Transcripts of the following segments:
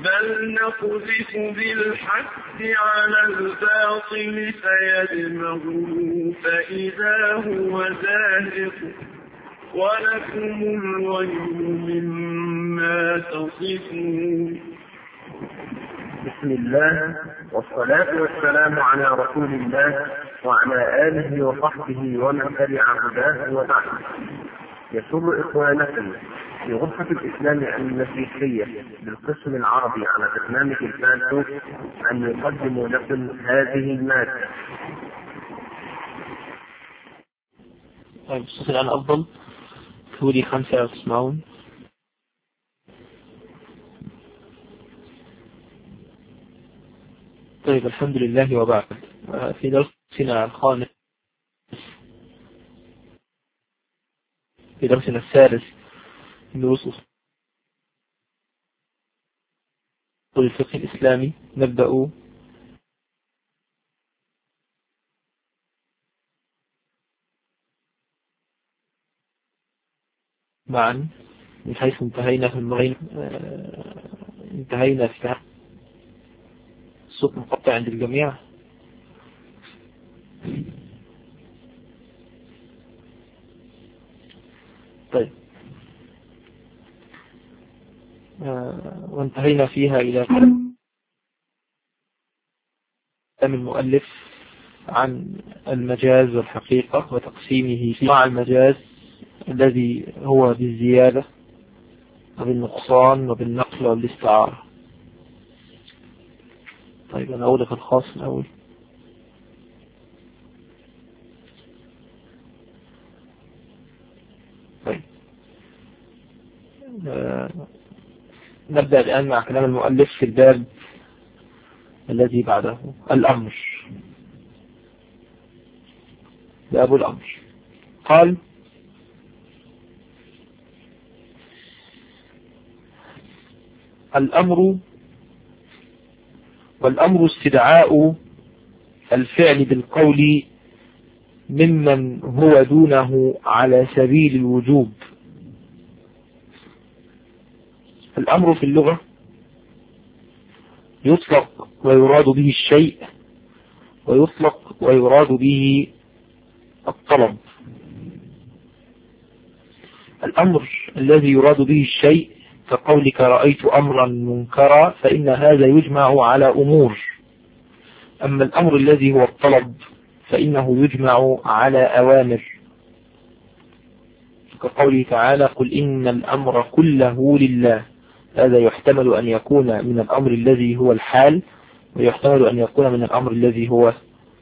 بل نقذف بالحق على الباطل فيدمغه فإذا هو زاهق ولكم الويل مما تصفون. بسم الله والصلاة والسلام على رسول الله وعلى آله وصحبه ومن تبع هداه وبعد. يسر إخوانكم في غرفة الإسلام المسيحية بالقسم العربي على برنامج الفاتو أن يقدموا لكم هذه المادة. طيب الصوت الآن أفضل؟ تقولي 5 تسمعون. طيب الحمد لله وبعد. في درسنا الخامس في درسنا الثالث من دروس أصول الفقه الإسلامي نبدأ معا من حيث انتهينا في المغين. انتهينا في الصوت مقطع عند الجميع. طيب وانتهينا فيها إلى كلام المؤلف عن المجاز والحقيقة وتقسيمه مع المجاز الذي هو بالزيادة وبالنقصان وبالنقل والاستعارة. طيب أنا أقول لك الخاص الأول. طيب نبدأ الآن مع كلام المؤلف في الباب الذي بعده الأمر. باب الأمر. قال: الأمر والأمر استدعاء الفعل بالقول ممن هو دونه على سبيل الوجوب. الأمر في اللغة يطلق ويراد به الشيء، ويطلق ويراد به الطلب. الأمر الذي يراد به الشيء كقولك رأيت أمرا منكرا فإن هذا يجمع على أمور. أما الأمر الذي هو الطلب فإنه يجمع على أوامر، كقوله تعالى: قل إن الأمر كله لله. هذا يحتمل أن يكون من الأمر الذي هو الحال، ويحتمل أن يكون من الأمر الذي هو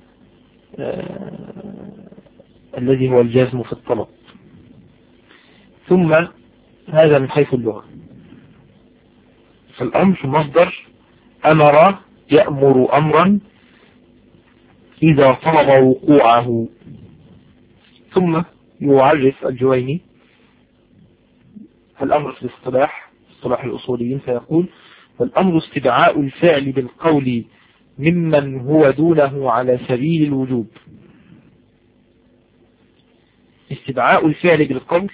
الجزم في الطلب. ثم هذا من حيث اللغة. فالأمر مصدر أمر يأمر أمرا إذا طلب وقوعه. ثم يعرف الجويني الأمر في الاصطلاح الأصوليين فيقول: فالأمر استدعاء الفعل بالقول ممن هو دونه على سبيل الوجوب. استدعاء الفعل بالقول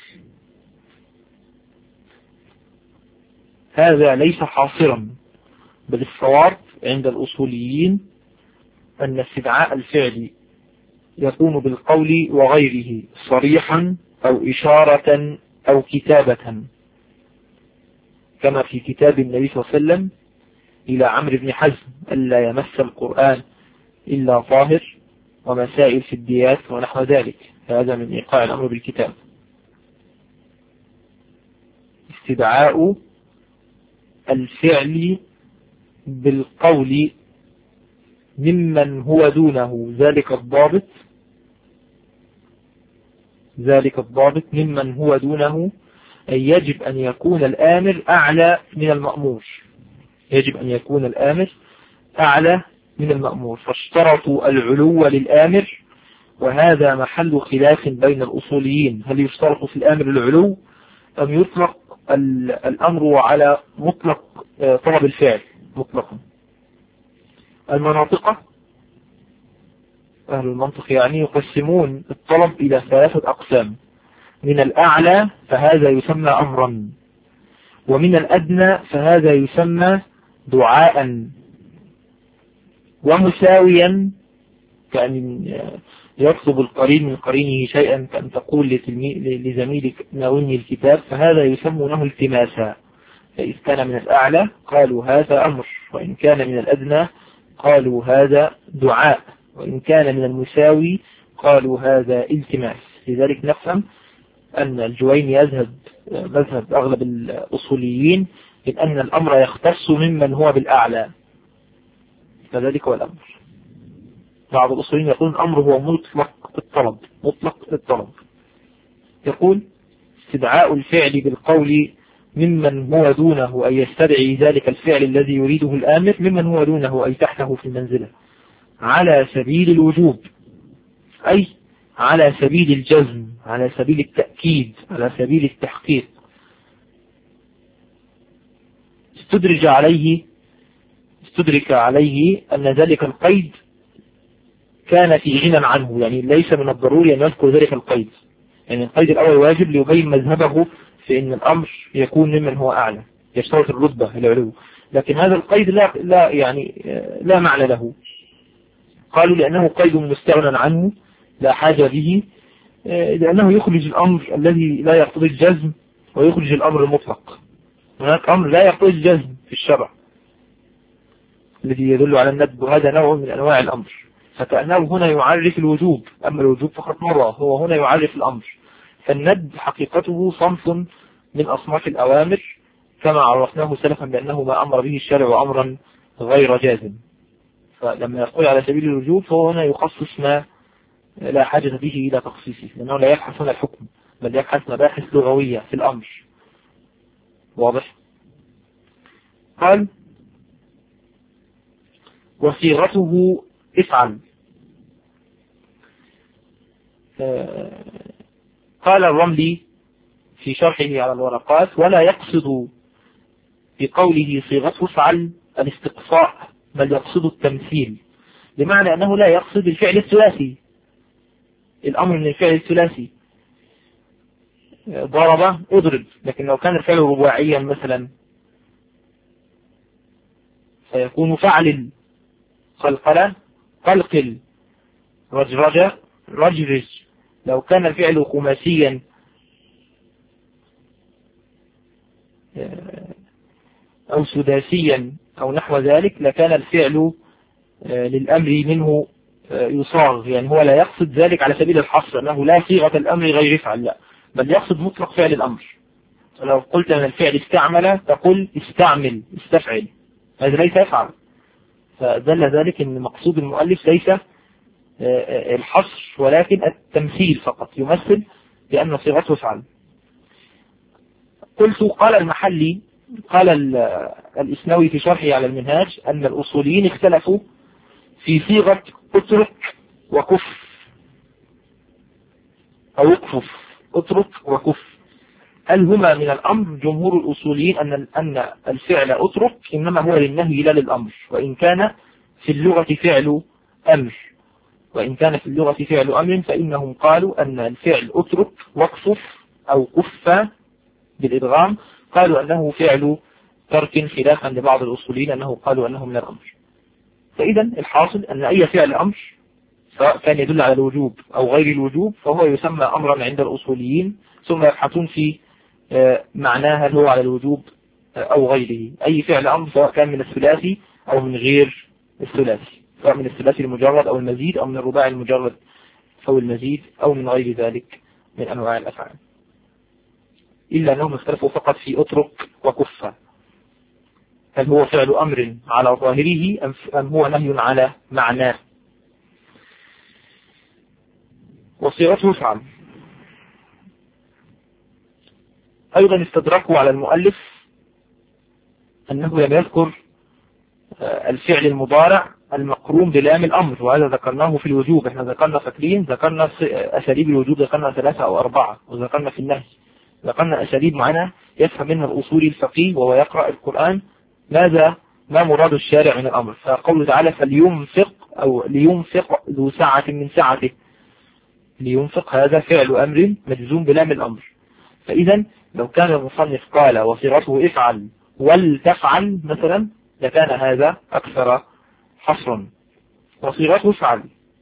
هذا ليس حاصرا، بل الصواب عند الأصوليين أن استدعاء الفعل يكون بالقول وغيره صريحا أو إشارة أو كتابة، كما في كتاب النبي صلى الله عليه وسلم إلى عمرو بن حزم: ألا يمس القرآن إلا طاهر، ومسائل في الديات ونحو ذلك. هذا من إيقاع الأمر بالكتاب. استدعاء الفعل بالقول ممن هو دونه، ذلك الضابط ممن هو دونه، أي يجب أن يكون الآمر أعلى من المأمور. فاشترطوا العلو للآمر، وهذا محل خلاف بين الأصوليين: هل يشترط في الآمر العلو أم يطلق الأمر على مطلق طلب الفعل مطلقا؟ المناطق أهل المنطق يعني يقسمون الطلب إلى 3 أقسام: من الأعلى، فهذا يسمى أمرا، ومن الأدنى، فهذا يسمى دعاء ومساويا، كأن يطلب القرين من قرينه شيئا، كأن تقول لزميلك ناولني الكتاب، فهذا يسمونه التماسا. فإذ كان من الأعلى قالوا هذا أمر، وإن كان من الأدنى قالوا هذا دعاء، وإن كان من المساوي قالوا هذا التماس. لذلك نفهم أن الجويني يذهب مذهب أغلب الأصوليين من أن الأمر يختص ممن هو بالأعلى، فذلك هو الأمر. بعض الأصوليين يقول الأمر هو مطلق الطلب، مطلق الطلب. يقول استدعاء الفعل بالقول ممن هو دونه، أي يستدعي ذلك الفعل الذي يريده الآمر ممن هو دونه أي تحته في المنزلة، على سبيل الوجوب، أي على سبيل الجزم، على سبيل التأكيد، على سبيل التحقيق. استدرك عليه أن ذلك القيد كان في غنى عنه، يعني ليس من الضروري أن يذكر ذلك القيد. يعني القيد الأول واجب ليبين مذهبه في أن الأمر يكون ممن هو أعلى، يشترط الرتبة العلو، لكن هذا القيد لا معنى له. قالوا لأنه قيد مستغنى عنه لا حاجة به، لأنه يخرج الأمر الذي لا يقتضي الجزم ويخرج الأمر المطلق. هناك أمر لا يقتضي الجزم في الشرع الذي يدل على الندب، وهذا نوع من أنواع الأمر، فكأنه هنا يعرف الوجوب، أما الوجوب فقط مرة، هو هنا يعرف الأمر. فالندب حقيقته صنف من أصناف الأوامر كما عرفناه سلفا بأنه ما أمر به الشرع أمرا غير جازم. فلما يقول على سبيل الوجوب فهو هنا يخصص ما لا حاجة به إلى تخصيصه، لأنه لا يبحث هنا الحكم بل يبحث مباحث لغوية في الأمر. واضح؟ قال وصيغته افعل. قال الرملي في شرحه على الورقات ولا يقصد بقوله صيغته افعل الاستقصاء بل يقصد التمثيل، بمعنى أنه لا يقصد الفعل الثلاثي، الأمر من الفعل الثلاثي ضرب اضرب، لكن لو كان الفعل رباعيا مثلا فيكون فعل قلقل قلقل رجرج رجرج. لو كان الفعل خماسيا أو سداسيا أو نحو ذلك لكان الفعل للأمر منه يصاغ، يعني هو لا يقصد ذلك على سبيل الحصر أنه لا صيغة الأمر غير يفعل، لا، بل يقصد مطلق فعل الأمر. لو قلت من الفعل استعمل تقول استعمل استفعل، هذا ليس يفعل. فدل ذلك أن مقصود المؤلف ليس الحصر ولكن التمثيل فقط، يمثل بأن صيغته افعل. قلت قال المحلي قال الإسنوي في شرحه على المنهاج أن الأصوليين اختلفوا في صيغة اترك وكف أو اكفف، اترك وكف، هل هما من الأمر؟ جمهور الأصوليين أن الفعل اترك إنما هو للنهي لا للأمر، وإن كان في اللغة فعل أمر، وإن كان في اللغة فعل أمر فإنهم قالوا أن الفعل اترك واكفف أو كف بالإدغام قالوا أنه فعل ترك، خلافا لبعض الأصوليين أنه قالوا أنه من الأمر. فإذا الحاصل أن أي فعل أمر سواء كان يدل على الوجوب أو غير الوجوب فهو يسمى أمرا عند الأصوليين، ثم يبحثون في معناه هل هو على الوجوب أو غيره. أي فعل أمر سواء كان من الثلاثي أو من غير الثلاثي، سواء من الثلاثي المجرد أو المزيد أو من الرباعي المجرد أو المزيد أو من غير ذلك من أنواع الأفعال، إلا أنهم اختلفوا فقط في اترك وكف، هل هو فعل أمر على ظاهره أم هو نهي على معناه. وصيغته افعل أيضا استدركوا على المؤلف أنه لم يذكر الفعل المضارع المقرون بلام الأمر، وهذا ذكرناه في الوجوب. احنا ذكرنا فاكرين، ذكرنا أساليب الوجوب، ذكرنا 3 أو 4، وذكرنا في النهي ذكرنا أساليب معنا يفهم منها الأصولي الفقيه وهو يقرأ القرآن ما مراد الشارع من الأمر. فقوله تعالى فلينفق أو لينفق ذو سعة من سعته، لينفق هذا فعل أمر مجزوم بلام الأمر. فإذا لو كان المصنف قال وصيغته افعل ولتفعل مثلا لكان هذا أكثر حصرا، وصيغته افعل.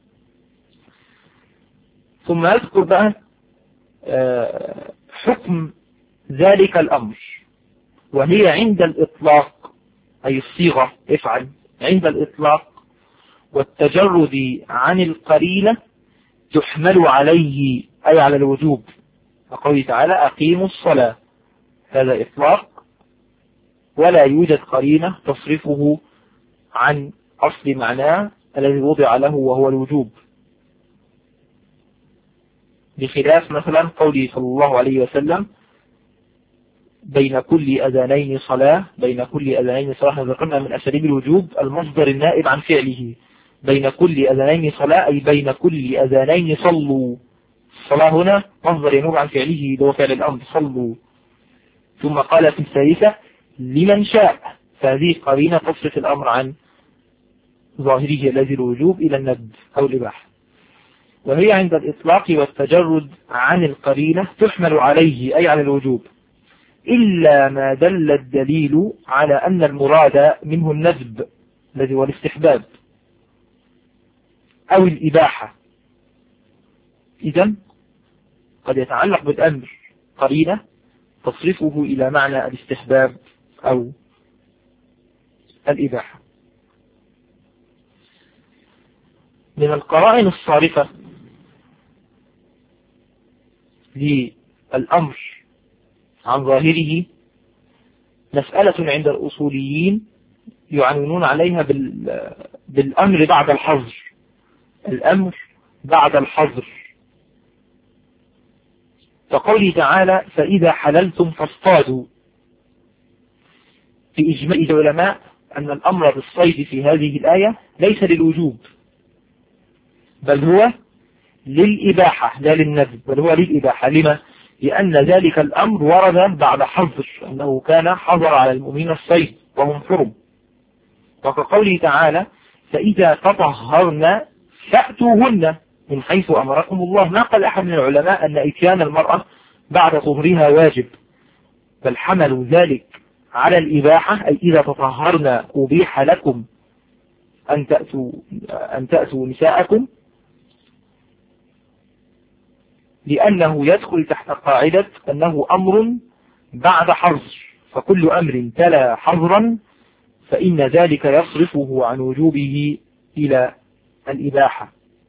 ثم أذكر بقى حكم ذلك الأمر، وهي عند الإطلاق، أي الصيغة افعل عند الإطلاق والتجرد عن القرينة تحمل عليه أي على الوجوب، فقوله تعالى أقيموا الصلاة، هذا إطلاق ولا يوجد قرينة تصرفه عن أصل معناه الذي وضع له وهو الوجوب، بخلاف مثلا قوله صلى الله عليه وسلم بين كل أذانين صلاة، بين كل أذانين صلاة ذكرنا من أساليب الوجوب المصدر النائب عن فعله، بين كل أذانين صلاة أي بين كل أذانين صلوا، الصلاة هنا مصدر ينوب عن فعله اللي هو فعل الأمر صلوا. ثم قال في الثالثة لمن شاء، فهذه قرينة تصرف الأمر عن ظاهره الذي الوجوب إلى الندب أو الإباحة، وهي عند الإطلاق والتجرد عن القرينة تحمل عليه أي على الوجوب، إلا ما دل الدليل على أن المراد منه الندب الذي هو الاستحباب أو الإباحة. إذن قد يتعلق بالأمر قرينة تصرفه إلى معنى الاستحباب أو الإباحة. من القرائن الصارفة للأمر عن ظاهره مسألة عند الأصوليين يعنونون عليها بالأمر بعد الحظر، الأمر بعد الحظر، فقوله تعالى فإذا حللتم فاصطادوا. في إجماع العلماء أن الأمر بالصيد في هذه الآية ليس للوجوب، بل هو للإباحة لا للندب، بل هو للإباحة. لما؟ لأن ذلك الأمر ورد بعد حظر، أنه كان حظر على المؤمنين الصيد وهم حرم، وكقوله تعالى فإذا تطهرن فأتوهن من حيث أمركم الله. ما قال أحد من العلماء أن إتيان المرأة بعد طهرها واجب، بل حملوا ذلك على الإباحة، أي إذا تطهرن أبيح لكم أن تأتوا نساءكم، لأنه يدخل تحت قاعدة أنه أمر بعد حظر، فكل أمر تلا حظرا فإن ذلك يصرفه عن وجوبه إلى الإباحة.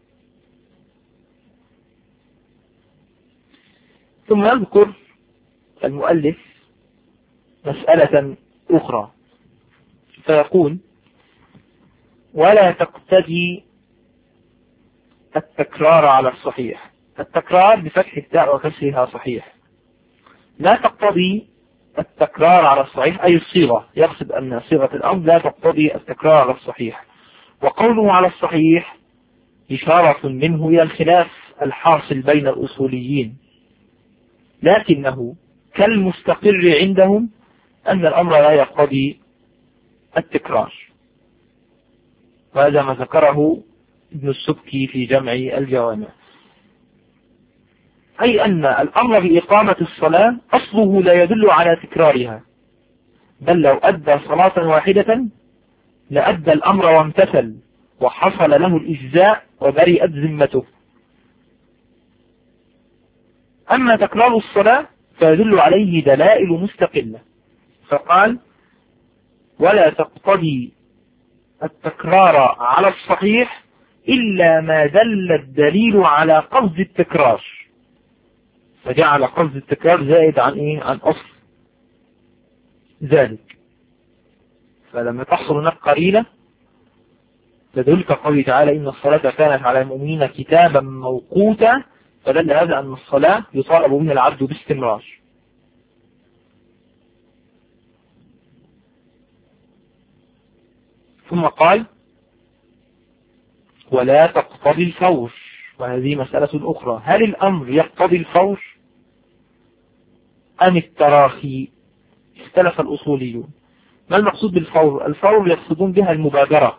ثم يذكر المؤلف مسألة أخرى فيقول ولا تقتدي التكرار على الصحيح. التكرار بفتح التاء وكسرها صحيح، لا تقتضي التكرار على الصحيح أي الصيغة، يقصد أن صيغة الأمر لا تقتضي التكرار على الصحيح. وقوله على الصحيح إشارة منه إلى الخلاف الحاصل بين الأصوليين، لكنه كالمستقر عندهم أن الأمر لا يقتضي التكرار، وهذا ما ذكره ابن السبكي في جمع الجوامع، أي أن الأمر بإقامة الصلاة أصله لا يدل على تكرارها، بل لو أدى صلاة واحدة لأدى الأمر وامتثل وحصل له الإجزاء وبرئت ذمته. أما تكرار الصلاة فيدل عليه دلائل مستقلة، فقال ولا تقتضي التكرار على الصحيح إلا ما دل الدليل على قصد التكرار، فجعل قصد التكرار زائد عن عن أصل ذلك. فلما تحصل هناك قرينة تدل كقوله تعالى إن الصلاة كانت على المؤمنين كتابا موقوتا، فدل هذا أن الصلاة يطالب من العبد باستمرار. ثم قال ولا تقتضي الفور، وهذه مسألة أخرى، هل الأمر يقتضي الفور أم التراخي؟ اختلف الأصوليون. ما المقصود بالفور؟ الفور يقصدون بها المبادرة،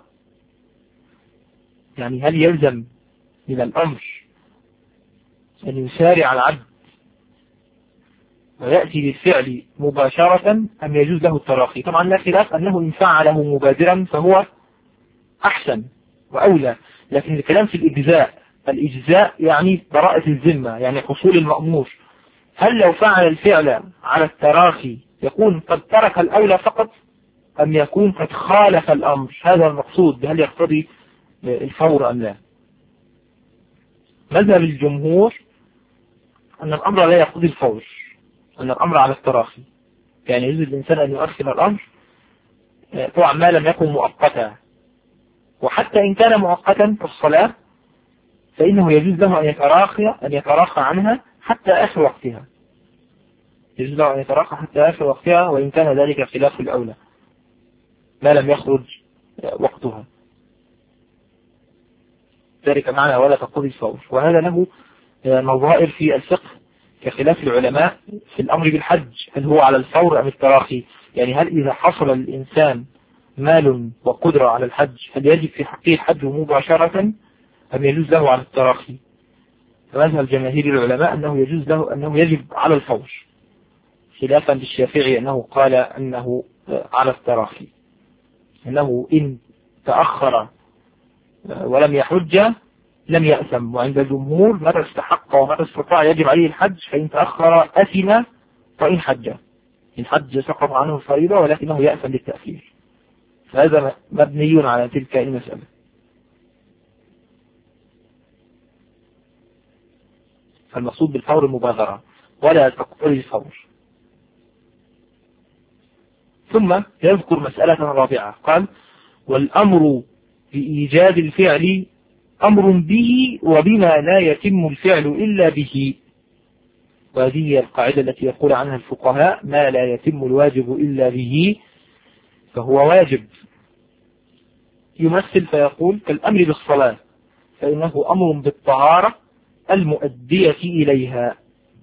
يعني هل يلزم من الأمر أن يسارع العبد ويأتي بالفعل مباشرة أم يجوز له التراخي؟ طبعا لا خلاف أنه إن فعله مبادرا فهو أحسن وأولى، لكن الكلام في الإجزاء يعني براءة الذمة، يعني حصول المأمور. هل لو فعل الفعل على التراخي يكون قد ترك الأولى فقط أم يكون قد خالف الأمر؟ هذا المقصود، هل يقتضي الفور أم لا؟ مذهب الجمهور أن الأمر لا يقتضي الفور، أن الأمر على التراخي، يعني يجوز الإنسان أن يؤخر الأمر طبعا ما لم يكن مؤقتا، وحتى إن كان مؤقتا في الصلاة فإنه يجوز له أن يتراخى عنها حتى آخر وقتها، يجوز له أن يتراخى حتى آخر وقتها وإن كان ذلك خلاف الأولى ما لم يخرج وقتها، ذلك معنى ولا تقتضي الفور. وهذا له نظائر في الفقه كخلاف العلماء في الأمر بالحج، هل هو على الفور أم التراخي؟ يعني هل إذا حصل الإنسان مال وقدرة على الحج هل يجب في حقه الحج مباشرة أم يجوز له على التراخي؟ فمذهب جماهير العلماء أنه يجب على الفور، خلافا للشافعي أنه قال أنه على التراخي، أنه إن تأخر ولم يحج لم يأثم. وعند الجمهور متى استحق ومتى استطاع يجب عليه الحج، فإن تأخر أثم وإن حج، إن حج سقط عنه الفريضة ولكنه يأثم للتأخير. فهذا مبني على تلك المسألة. فالمقصود بالفور المبادرة ولا تقتضي الفور. ثم يذكر مسألة رابعة، قال: والأمر بإيجاد الفعل أمر به وبما لا يتم الفعل إلا به. وهذه هي القاعدة التي يقول عنها الفقهاء: ما لا يتم الواجب إلا به فهو واجب. يمثل فيقول: كالأمر بالصلاة فإنه أمر بالطهارة المؤدية إليها.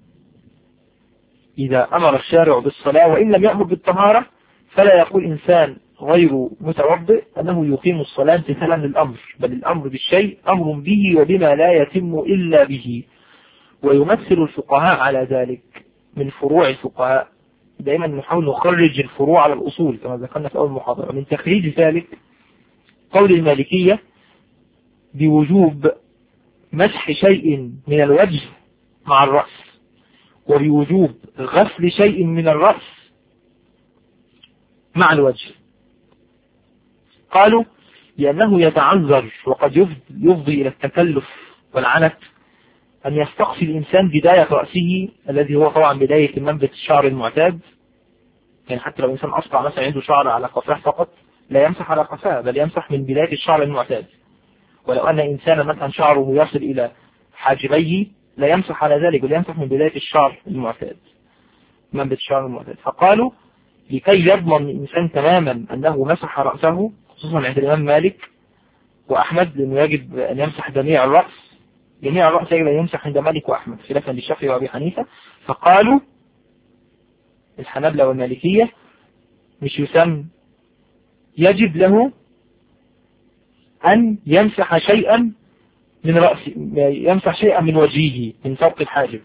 إذا أمر الشارع بالصلاة وإن لم يأمر بالطهارة فلا يقول إنسان غير متوضئ أنه يقيم الصلاة امتثالا للأمر، بل الأمر بالشيء أمر به وبما لا يتم إلا به. ويمثل الفقهاء على ذلك من فروع الفقهاء، دائما نحاول نخرج الفروع على الأصول كما ذكرنا في أول محاضرة. من تخريج ذلك قول المالكية بوجوب مسح شيء من الوجه مع الرأس، وبوجوب غسل شيء من الرأس مع الوجه. قالوا لأنه يتعذر وقد يفضي إلى التكلف والعنت أن يستقصي الإنسان بداية رأسه الذي هو طبعا بداية منبت الشعر المعتاد. يعني حتى لو إنسان أسرع مثلا عنده شعر على قفاه فقط لا يمسح على قفاه، بل يمسح من بداية الشعر المعتاد. ولو أن إنسانا مثلا شعره يصل إلى حاجبيه لا يمسح على ذلك، بل يمسح من بداية الشعر المعتاد، منبت الشعر المعتاد. فقالوا لكي يضمن الإنسان تماما أنه مسح رأسه، خصوصا عند الإمام مالك وأحمد، لأنه يجب أن يمسح جميع الرأس، جميع الرأس يجب أن يمسح عند مالك وأحمد خلافا للشافعي وأبي حنيفة. فقالوا الحنابلة والمالكية مش يسمى، يجب له أن يمسح شيئا من رأسه، يمسح شيئا من وجهه من فوق الحاجب.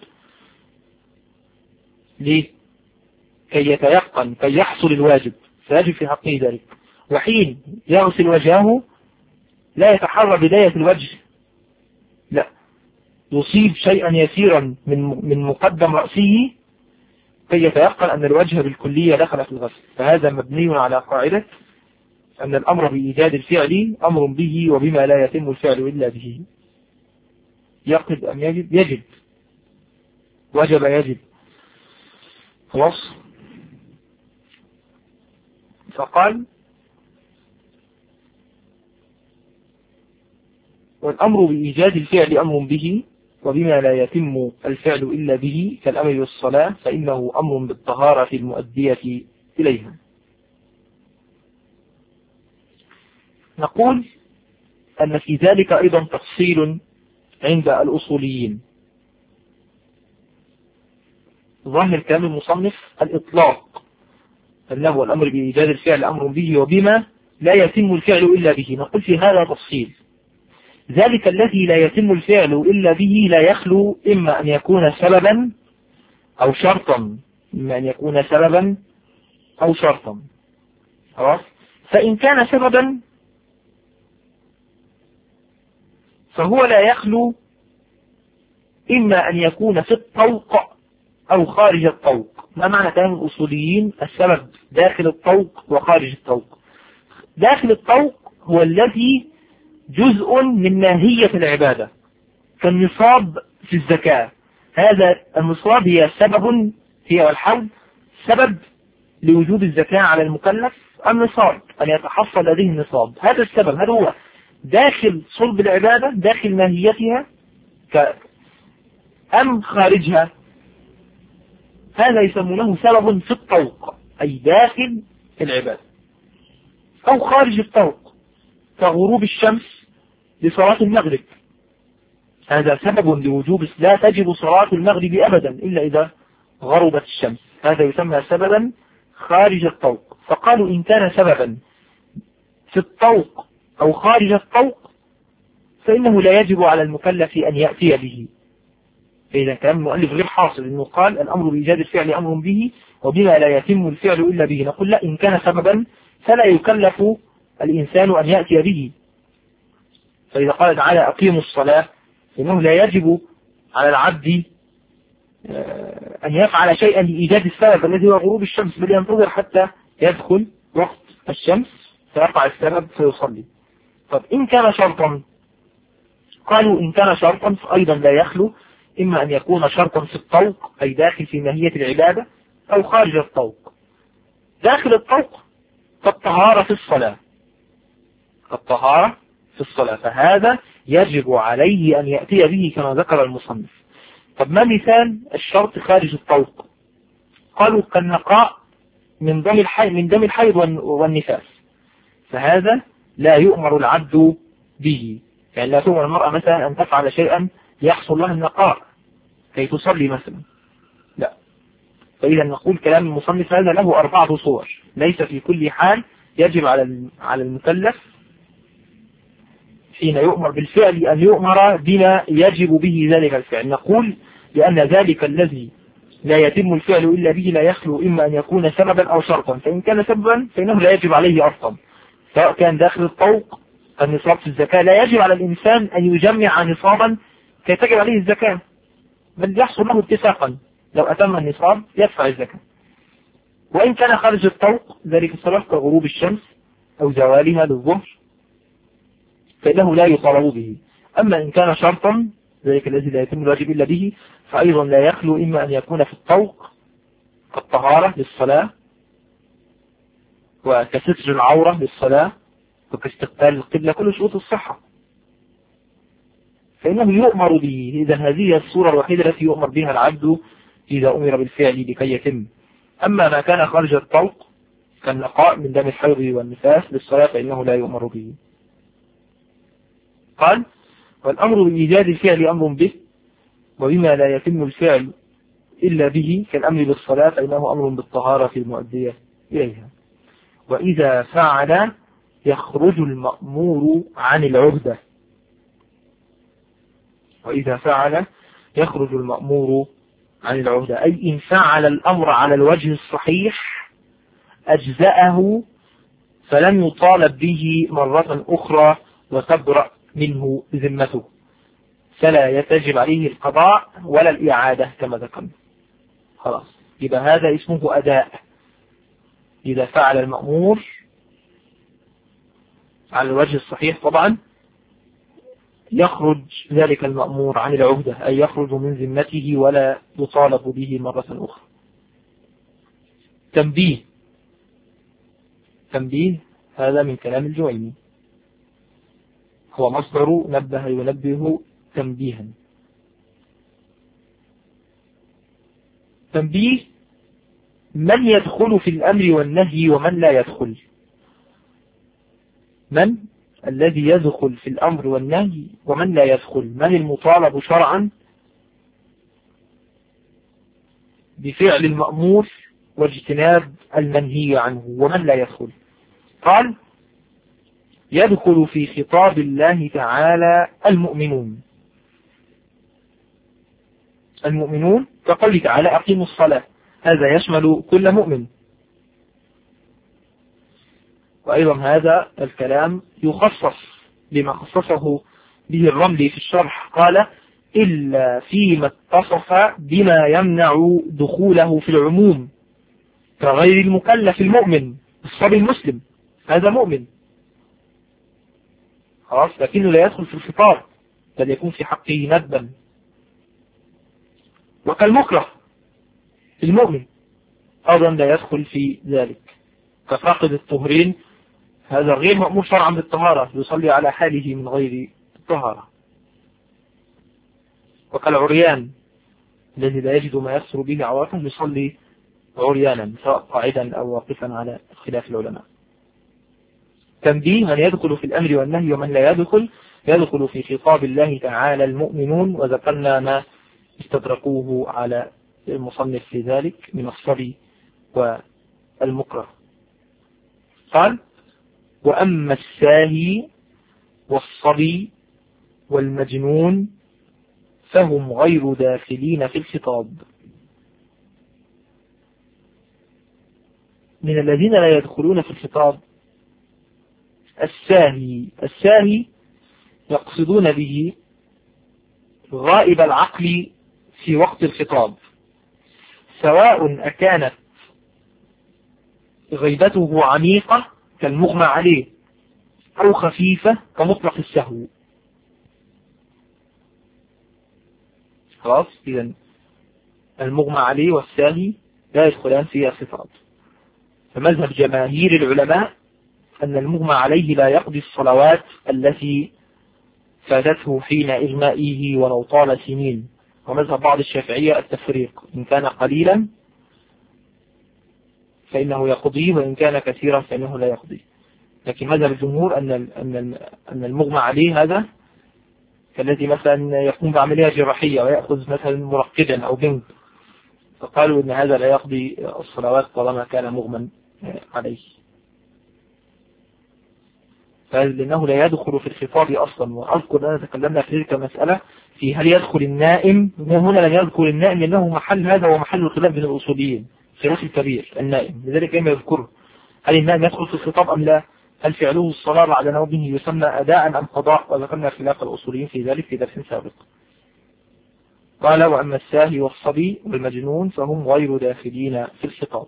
ليه؟ كي يتيقن، كي يحصل الواجب، فيجب في حقه ذلك. وحين يغسل وجهه لا يتحرى بداية الوجه، لا، يصيب شيئا يسيرا من مقدم رأسه كي يتيقن أن الوجه بالكلية دخل في الغسل. فهذا مبني على قاعدة أن الأمر بإيجاد الفعل أمر به وبما لا يتم الفعل إلا به. يقصد أم يجب؟ يجب، وجب يجب، خلاص. فقال: والأمر بإيجاد الفعل أمر به وبما لا يتم الفعل إلا به كالأمر بالصلاة فإنه أمر بالطهارة المؤدية إليها. نقول أن في ذلك أيضا تفصيل عند الأصوليين. ظاهر كلام المصنف الإطلاق، أنه الأمر بإيجاد الفعل أمر به وبما لا يتم الفعل إلا به. نقول في هذا تفصيل. ذلك الذي لا يتم الفعل إلا به لا يخلو إما أن يكون سببا أو شرطا إما أن يكون سببا أو شرطا. خلاص. فإن كان سببا فهو لا يخلو إما أن يكون في الطوق أو خارج الطوق. ما معنى كلام الأصوليين السبب داخل الطوق وخارج الطوق؟ داخل الطوق هو الذي جزء من ماهية العبادة، كالنصاب في الزكاة. هذا النصاب هي سبب، هي والحول سبب لوجوب الزكاة على المكلف. النصاب أن يتحصل لديه النصاب، هذا السبب، هذا هو داخل صلب العبادة، داخل ماهيتها أم خارجها. هذا يسمونه سبب في الطوق، أي داخل العبادة، أو خارج الطوق كغروب الشمس لصلاة المغرب. هذا سبب لوجوب، لا تجب صلاة المغرب أبدا إلا إذا غربت الشمس. هذا يسمى سببا خارج الطوق. فقالوا إن كان سببا في الطوق أو خارج الطوق فإنه لا يجب على المكلف أن يأتي به. فإذا كان المؤلف غير حاصل، إنه قال الأمر بإيجاد الفعل أمر به وبما لا يتم الفعل إلا به، نقول لا، إن كان سببا فلا يكلف الإنسان أن يأتي به. فإذا قال تعالى أقيموا الصلاة، إنه لا يجب على العبد أن يفعل شيئا لإيجاد السبب الذي هو غروب الشمس، بل ينتظر حتى يدخل وقت الشمس فيقع السبب فيصلي. طب إن كان شرطا، قالوا إن كان شرطا فأيضا لا يخلو إما أن يكون شرطا في الطوق أي داخل في ماهية العبادة، أو خارج الطوق. داخل الطوق كالطهارة في الصلاة، كالطهارة في الصلاة، فهذا يجب عليه أن يأتي به كما ذكر المصنف. طب ما مثال الشرط خارج الطوق؟ قالوا كالنقاء من دم الحيض والنفاس، فهذا لا يؤمر العبد به. يعني لا تؤمر المرأة مثلا أن تفعل شيئا يحصل لها النقاء كي تصلي مثلا، لا. فإذا نقول كلام المصنف هذا له 4 صور، ليس في كل حال يجب على المكلف حين يؤمر بالفعل أن يؤمر بما يجب به ذلك الفعل. نقول لأن ذلك الذي لا يتم الفعل إلا به لا يخلو إما أن يكون سببا أو شرطا. فإن كان سببا فإنه لا يجب عليه أصلا، سواء كان داخل الطوق النصاب في الزكاة، لا يجب على الإنسان أن يجمع نصابا كي تجب عليه الزكاة، بل يحصل له اتساقا، لو أتم النصاب يدفع الزكاة. وإن كان خارج الطوق ذلك الصلاة كغروب الشمس أو زوالها للظهر فإنه لا يطالب به. أما إن كان شرطا ذلك الذي لا يتم الواجب إلا به فأيضا لا يخلو إما أن يكون في الطوق كالطهارة للصلاة، وكستر العورة للصلاة، وكاستقبال القبلة، كل شروط الصحة، فإنه يؤمر به. إذا هذه الصورة الوحيدة التي يؤمر بها العبد إذا أمر بالفعل لكي يتم. أما ما كان خارج الطوق كالنقاء من دم الحيض والنفاس للصلاة فإنه لا يؤمر به. قال والأمر بإيجاد الفعل أمر به وبما لا يتم الفعل إلا به كالأمر بالصلاة فإنه أمر بالطهارة المؤدية إليها. وإذا فعل يخرج المأمور عن العهدة، وإذا فعل يخرج المأمور عن العهدة، أي إن فعل الأمر على الوجه الصحيح أجزأه فلن يطالب به مرة أخرى وتبرأ منه ذمته، فلا يتجب عليه القضاء ولا الإعادة كما ذكرنا. خلاص، يبقى هذا اسمه أداء. إذا فعل المأمور على الوجه الصحيح طبعا يخرج ذلك المأمور عن العهدة، أي يخرج من ذمته ولا يطالب به مرة أخرى. تنبيه هذا من كلام الجويني، هو مصدر نبه ينبه تنبيها. تنبيه من يدخل في الأمر والنهي ومن لا يدخل. من الذي يدخل في الأمر والنهي ومن لا يدخل، من المطالب شرعا بفعل المأمور واجتناب المنهي عنه ومن لا يدخل. قال يدخل في خطاب الله تعالى المؤمنون كقوله تعالى أقيموا الصلاة، هذا يشمل كل مؤمن. وأيضا هذا الكلام يخصص بما خصصه به الرملي في الشرح، قال إلا فيما اتصف بما يمنع دخوله في العموم كغير المكلف المؤمن، الصبي المسلم هذا مؤمن خلاص، لكنه لا يدخل في الخطاب بل يكون في حقه ندبا. وكالمكره المؤمن أيضا لا يدخل في ذلك، كفاقد الطهرين هذا غير مأمور شرعا بالطهارة، يصلي على حاله من غير الطهارة. وكالعريان الذي لا يجد ما يستر به عورته يصلي عريانا سواء قاعدا أو واقفا على خلاف العلماء. تنبيه: من يدخل في الأمر والنهي ومن لا يدخل في خطاب الله تعالى المؤمنون، وذكرنا ما استدركوه على المصنف في ذلك من الصبي والمكره. قال: وأما الساهي والصبي والمجنون فهم غير داخلين في الخطاب. من الذين لا يدخلون في الخطاب الساهي يقصدون به غائب العقل في وقت الخطاب، سواء أكانت غيبته عميقة كالمغمى عليه أو خفيفة كمطلق السهو. خلاص، إذن المغمى عليه والساهي لا يدخلان في الخطاب. فمذهب جماهير العلماء أن المغمى عليه لا يقضي الصلوات التي فاتته حين إغمائه ولو طال سنين. ومذهب بعض الشافعية التفريق، إن كان قليلا فإنه يقضيه وإن كان كثيرا فإنه لا يقضيه. لكن مذهب الجمهور أن المغمى عليه هذا كالذي مثلا يقوم بعملية جراحية ويأخذ مثلا مرقدا أو بنج، فقالوا أن هذا لا يقضي الصلوات طالما كان مغمى عليه، لأنه لا يدخل في الخطاب أصلا. وأذكر أننا تكلمنا في تلك المسألة في هل يدخل النائم. هنا لم يذكر النائم لأنه محل هذا ومحل الخلاف بين الأصوليين، خلاف الكبير النائم، لذلك لم يذكره. هل النائم يدخل في الخطاب أم لا؟ هل فعله الصلاة بعد نومه يسمى أداء أم قضاء؟ وذكرنا خلاف الأصوليين في ذلك في درس سابق. قال: وأما الساهي والصبي والمجنون فهم غير داخلين في الخطاب.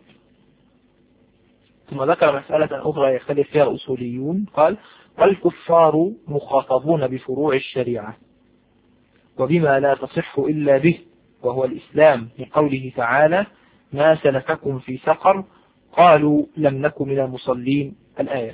ثم ذكر مسألة أخرى يختلف فيها الأصوليون، قال: والكفار مخاطبون بفروع الشريعة وبما لا تصح إلا به وهو الإسلام، لقوله تعالى: ما سلككم في سقر قالوا لم نكن من المصلين، الآية.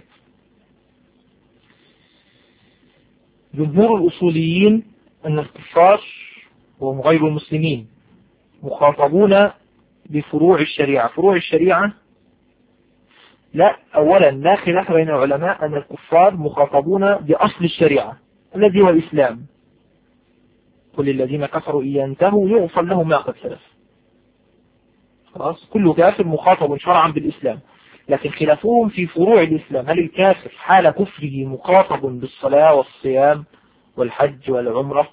جمهور الأصوليين أن الكفار وهم غير المسلمين مخاطبون بفروع الشريعة. فروع الشريعة لا، أولا لا خلاف بين العلماء أن الكفار مخاطبون بأصل الشريعة الذي هو الإسلام. كل الذين كفروا إن ينتهوا يغفر لهم ما قد سلف. خلاص، كل كافر مخاطب شرعا بالإسلام، لكن خلافهم في فروع الإسلام. هل الكافر حال كفره مخاطب بالصلاة والصيام والحج والعمرة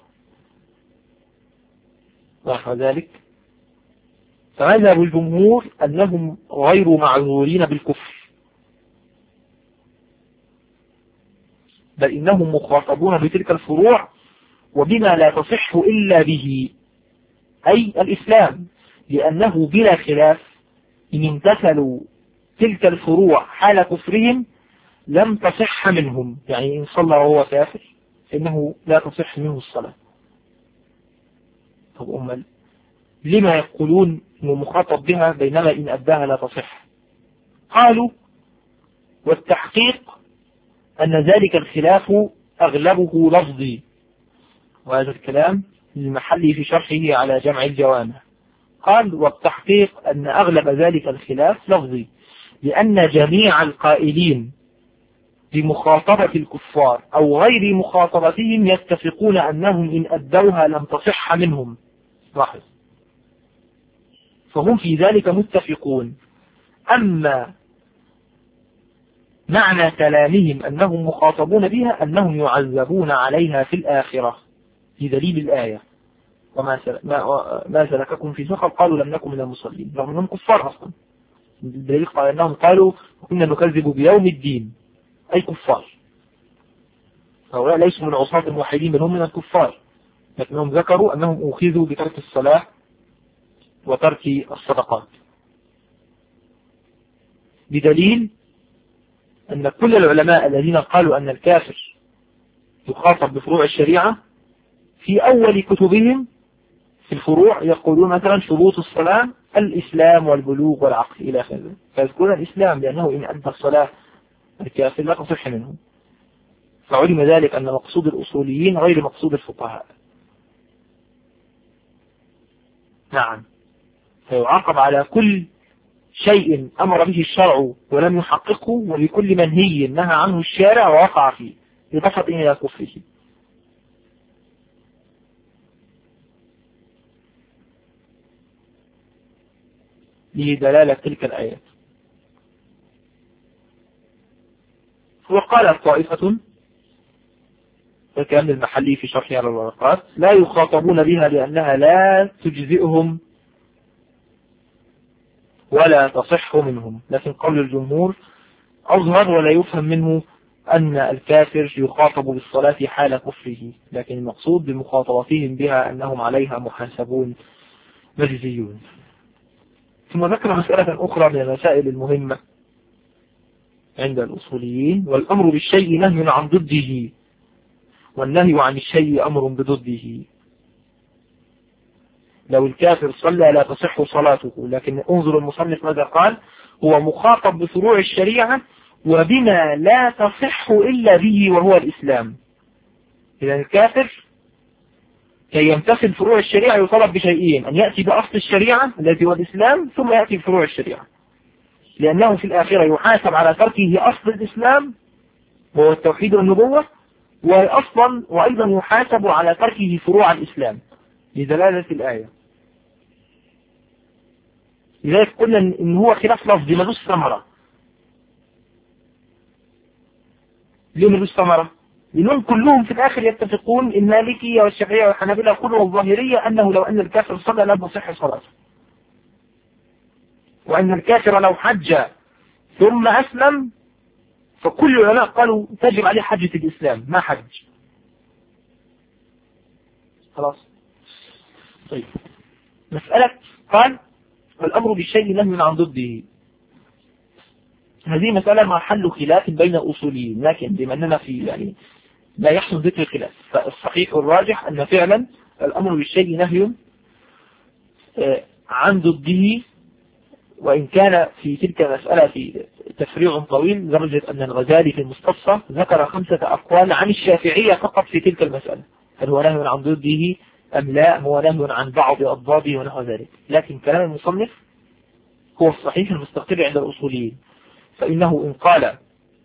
ونحو ذلك؟ فمذهب الجمهور أنهم غير معذورين بالكفر، بل إنهم مخاطبون بتلك الفروع وبما لا تصح إلا به، أي الإسلام، لأنه بلا خلاف إن امتثلوا تلك الفروع حال كفرهم لم تصح منهم. يعني إن صلى وهو كافر فإنه لا تصح منه الصلاة. طب أمال لما يقولون إنه مخاطب بها بينما إن أداها لا تصح؟ قالوا: والتحقيق أن ذلك الخلاف أغلبه لفظي، وهذا الكلام المحلي في شرحه على جمع الجوامع. قال: والتحقيق أن أغلب ذلك الخلاف لفظي، لأن جميع القائلين بمخاطبة الكفار أو غير مخاطبتهم يتفقون أنهم إن أدوها لم تصح منهم. لاحظ، فهم في ذلك متفقون. أما معنى كلامهم أنهم مخاطبون بها أنهم يعذبون عليها في الآخرة، بدليل الآية: ما سلككم في سقر قالوا لم نكن من المصلين، رغم أنهم كفار أصلا. بالدليل على أنهم قالوا كنا نكذب بيوم الدين، أي كفار. هؤلاء ليسوا من عصاة الموحدين بل هم من الكفار، لكنهم ذكروا أنهم أخذوا بترك الصلاة وترك الصدقات، بدليل أن كل العلماء الذين قالوا أن الكافر يخاطب بفروع الشريعة في أول كتبهم في الفروع يقولون مثلا شروط الصلاة الإسلام والبلوغ والعقل إلى آخره، فيذكرون الإسلام لأنه إن أدى الصلاة الكافر لا تصح منه. فعلم ذلك أن مقصود الأصوليين غير مقصود الفقهاء. نعم، فيعاقب على كل شيء أمر به الشرع ولم يحققه، وبكل منهي نهى عنه الشارع ووقع فيه، إضافة إلى كفره. لدلالة تلك الآيات. وقالت طائفة كان المحلي في شرحه على الورقات لا يخاطبون بها لأنها لا تجزئهم ولا تصح منهم، لكن قول الجمهور أظهر ولا يفهم منه أن الكافر يخاطب بالصلاة حال كفره، لكن المقصود بمخاطبتهم بها أنهم عليها محاسبون مجزيون. ثم ذكر مسألة أخرى من المسائل المهمة عند الأصوليين، والأمر بالشيء نهي عن ضده، والنهي عن الشيء أمر بضده. لو الكافر صلى لا تصح صلاته، لكن انظر المصنف ماذا قال: هو مخاطب بفروع الشريعة وبما لا تصح إلا به وهو الإسلام. إذا الكافر كي يمتثل فروع الشريعة يطلب بشيئين: أن يأتي بأصل الشريعة الذي هو الإسلام، ثم يأتي بفروع الشريعة، لأنه في الآخرة يحاسب على تركه أصل الإسلام وهو التوحيد والنبوة، وأيضا يحاسب على تركه فروع الإسلام لدلالة الآية. لذلك قلنا إن هو خلاف لفظي ملوش ثمرة. ليه ملوش ثمرة؟ لأنهم كلهم في الآخر يتفقون، المالكية والشافعية والحنابلة كلهم الظاهرية، أنه لو أن الكافر صلى لا تصح صلاته، وأن الكافر لو حج ثم أسلم فكل العلماء قالوا تجب عليه حجة الإسلام ما حج. خلاص. طيب، مسألة قال والأمر بالشيء نهي عن ضده، هذه مسألة محل خلاف بين أصوليين، لكن بما أننا في لا يحسن ذكر الخلاف، فالصحيح والراجح أن فعلا الأمر بالشيء نهي عن ضده، وإن كان في تلك المسألة في تفريع طويل لدرجة أن الغزالي في المستصفى ذكر 5 أقوال عن الشافعية فقط في تلك المسألة، هل هو نهي عن ضده أم لا، هو نهي عن بعض أضداده ونحو ذلك. لكن كلام المصنف هو الصحيح المستقر عند الأصوليين، فإنه إن قال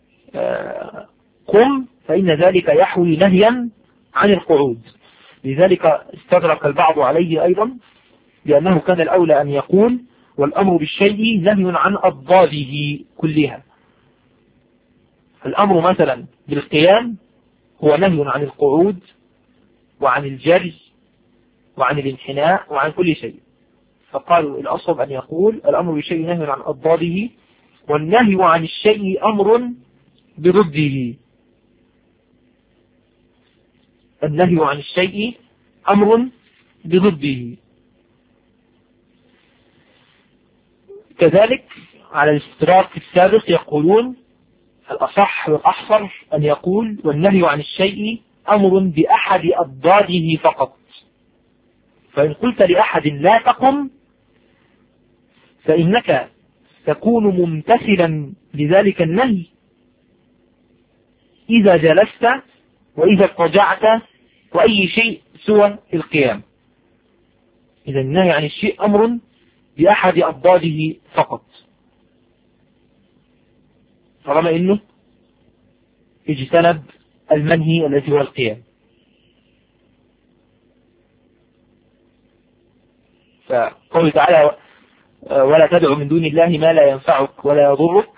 قم فإن ذلك يحوي نهيا عن القعود. لذلك استدرك البعض عليه أيضا لأنه كان الأولى أن يقول والأمر بالشيء نهي عن أضداده كلها. الأمر مثلا بالقيام هو نهي عن القعود وعن الجري وعن الانحناء وعن كل شيء، فقالوا الأصل أن يقول الأمر بالشيء نهي عن أضداده، والنهي عن الشيء أمر بضده. النهي عن الشيء أمر بضده. كذلك على الاستدراك السابق يقولون الأصح والأحصر أن يقول والنهي عن الشيء أمر بأحد أضداده فقط، فإن قلت لأحد لا تقم فإنك تكون ممتثلا لذلك النهي إذا جلست وإذا اضطجعت وأي شيء سوى القيام. إذا النهي عن الشيء أمر بأحد أضداده فقط، طالما إنه اجتنب المنهي الذي هو القيام. فقوله تعالى ولا تدع من دون الله ما لا ينفعك ولا يضرك،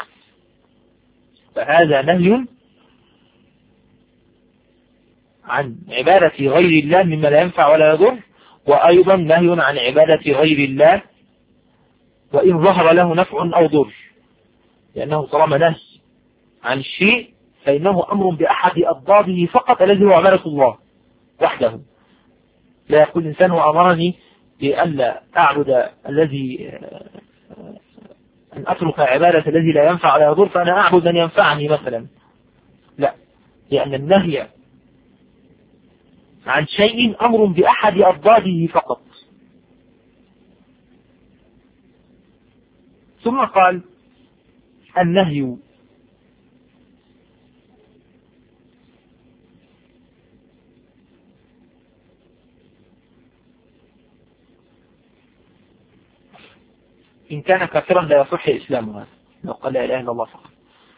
فهذا نهي عن عبادة غير الله مما لا ينفع ولا يضر، وأيضا نهي عن عبادة غير الله وإن ظهر له نفع أو ضر، لأنه طالما نهي عن الشيء فإنه أمر بأحد أضداده فقط الذي هو عبادة الله وحده. لا يقول الإنسان وأمرني بألا أعبد الذي أن أترك عبادة الذي لا ينفع ولا يضر فأنا أعبد من ينفعني مثلا، لا، لأن النهي عن شيء أمر بأحد أضداده فقط. ثم قال النهي إن كان كافرا لا يصح إسلامه لو قال لا إله إلا الله فقط.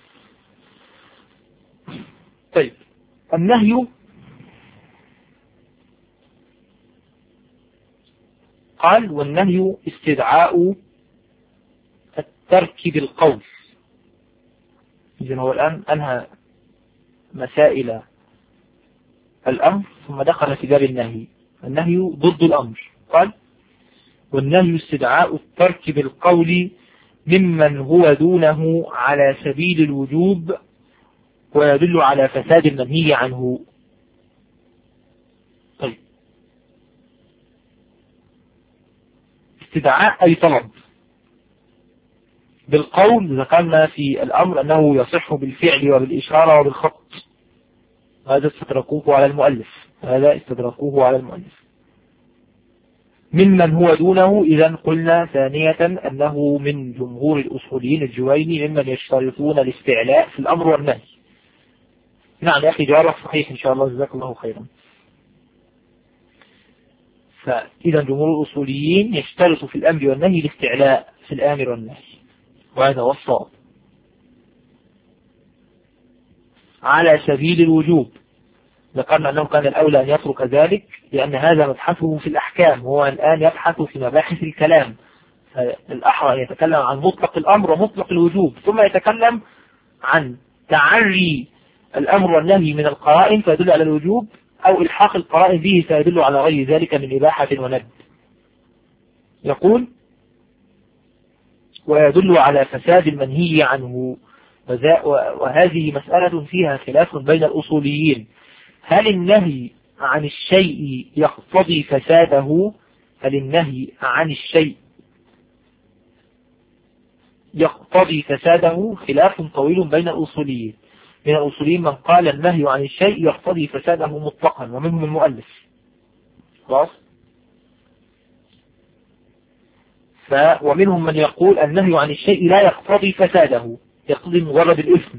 طيب، النهي قال والنهي استدعاء الترك بالقول. إذن هو الآن أنهى مسائل الأمر ثم دخل في باب النهي. النهي ضد الأمر. قال والنهي استدعاء الترك بالقول ممن هو دونه على سبيل الوجوب ويدل على فساد المنهي عنه. طيب، استدعاء أي طلب، بالقول ذكرنا في الأمر أنه يصح بالفعل وبالإشارة وبالخط، هذا استدركوه على المؤلف. ممن هو دونه إذا قلنا ثانية أنه من جمهور الأصوليين الجويني ممن يشترطون الاستعلاء في الأمر والنهي. نعم يا أخي جوابك صحيح إن شاء الله، جزاك الله خيرا. فإذا جمهور الأصوليين يشترط في الأمر والنهي الاستعلاء في الآمر والنهي، وهذا هو الصواب على سبيل الوجوب. ذكرنا أنه كان الأولى أن يترك ذلك لأن هذا مبحثه في الأحكام، هو الآن يبحث في مباحث الكلام. الأحرى أن يتكلم عن مطلق الأمر ومطلق الوجوب، ثم يتكلم عن تعري الأمر والنهي من القرائن فيدل على الوجوب أو إلحاق القرائن به فيدل على غير ذلك من إباحة وندب. يقول ويدل على فساد المنهي عنه، وهذه مسألة فيها خلاف بين الأصوليين. هل النهي عن الشيء يقتضي فساده؟ هل النهي عن الشيء يقتضي فساده؟ خلاف طويل بين الأصوليين. من الأصوليين من قال النهي عن الشيء يقتضي فساده مطلقا، ومنهم المؤلف. خلاص؟ ومنهم من يقول النهي عن الشيء لا يقتضي فساده، يقتضي مجرد الإثم.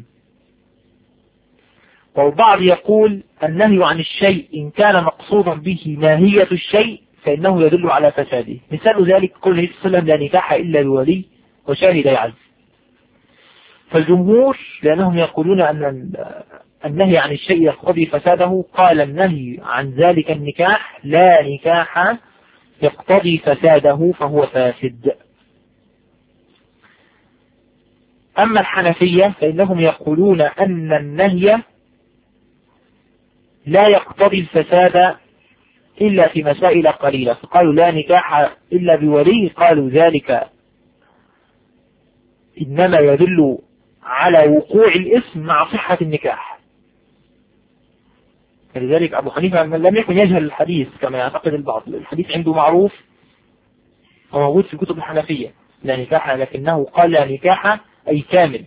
والبعض يقول النهي عن الشيء إن كان مقصودا به ماهية الشيء فإنه يدل على فساده. مثال ذلك قول النبي صلى الله عليه وسلم لا نكاح إلا بولي وشاهد يعز. فالجمهور لأنهم يقولون أن النهي عن الشيء يقتضي فساده قال النهي عن ذلك النكاح لا نكاح يقتضي فساده فهو فاسد. أما الحنفية فإنهم يقولون أن النهي لا يقتضي الفساد إلا في مسائل قليلة، فقالوا لا نكاح إلا بولي، قالوا ذلك إنما يدل على وقوع الإثم مع صحة النكاح. فلذلك أبو حنيفة لم يكن يجهل الحديث كما يعتقد البعض، الحديث عنده معروف وموجود في كتب الحنفية لا نكاح، لكنه قال لا نكاح أي كامل.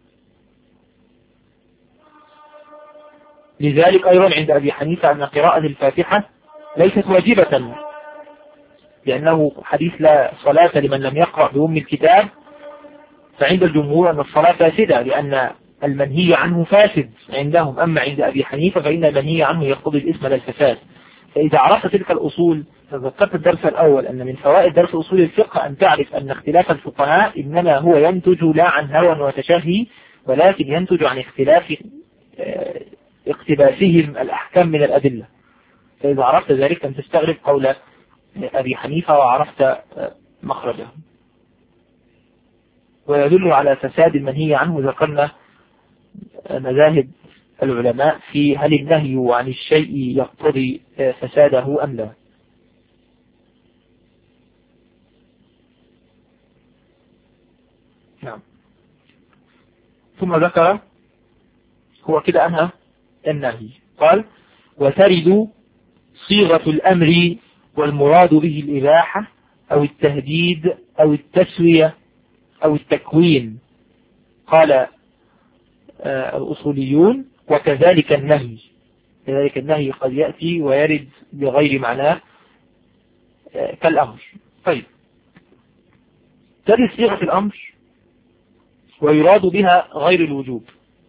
لذلك أيضا عند أبي حنيفة أن قراءة الفاتحة ليست واجبة، لأنه حديث لا صلاة لمن لم يقرأ بأم الكتاب، فعند الجمهور أن الصلاة فاسدة لأن المنهي عنه فاسد عندهم. أما عند أبي حنيفة فإن المنهي عنه يقتضي الإثم لا الفساد. فإذا عرفت تلك الأصول تذكرت الدرس الأول أن من فوائد درس أصول الفقه أن تعرف أن اختلاف الفقهاء إنما هو ينتج لا عن هوى وتشهي، ولكن ينتج عن اختلاف اقتباسهم الأحكام من الأدلة. فإذا عرفت ذلك أن تستغرب قول أبي حنيفة وعرفت مخرجه. ويدل على فساد المنهي عنه ذكرنا مذاهب العلماء في هل النهي عن الشيء يقتضي فساده أم لا. ثم ذكر هو كده أنهى النهي. قال وترد صيغة الأمر والمراد به الإباحة أو التهديد أو التسوية أو التكوين. قال الأصوليون وكذلك النهي، كذلك النهي قد يأتي ويرد بغير معناه كالأمر. طيب، ترد صيغة الأمر ويراد بها غير الوجوب،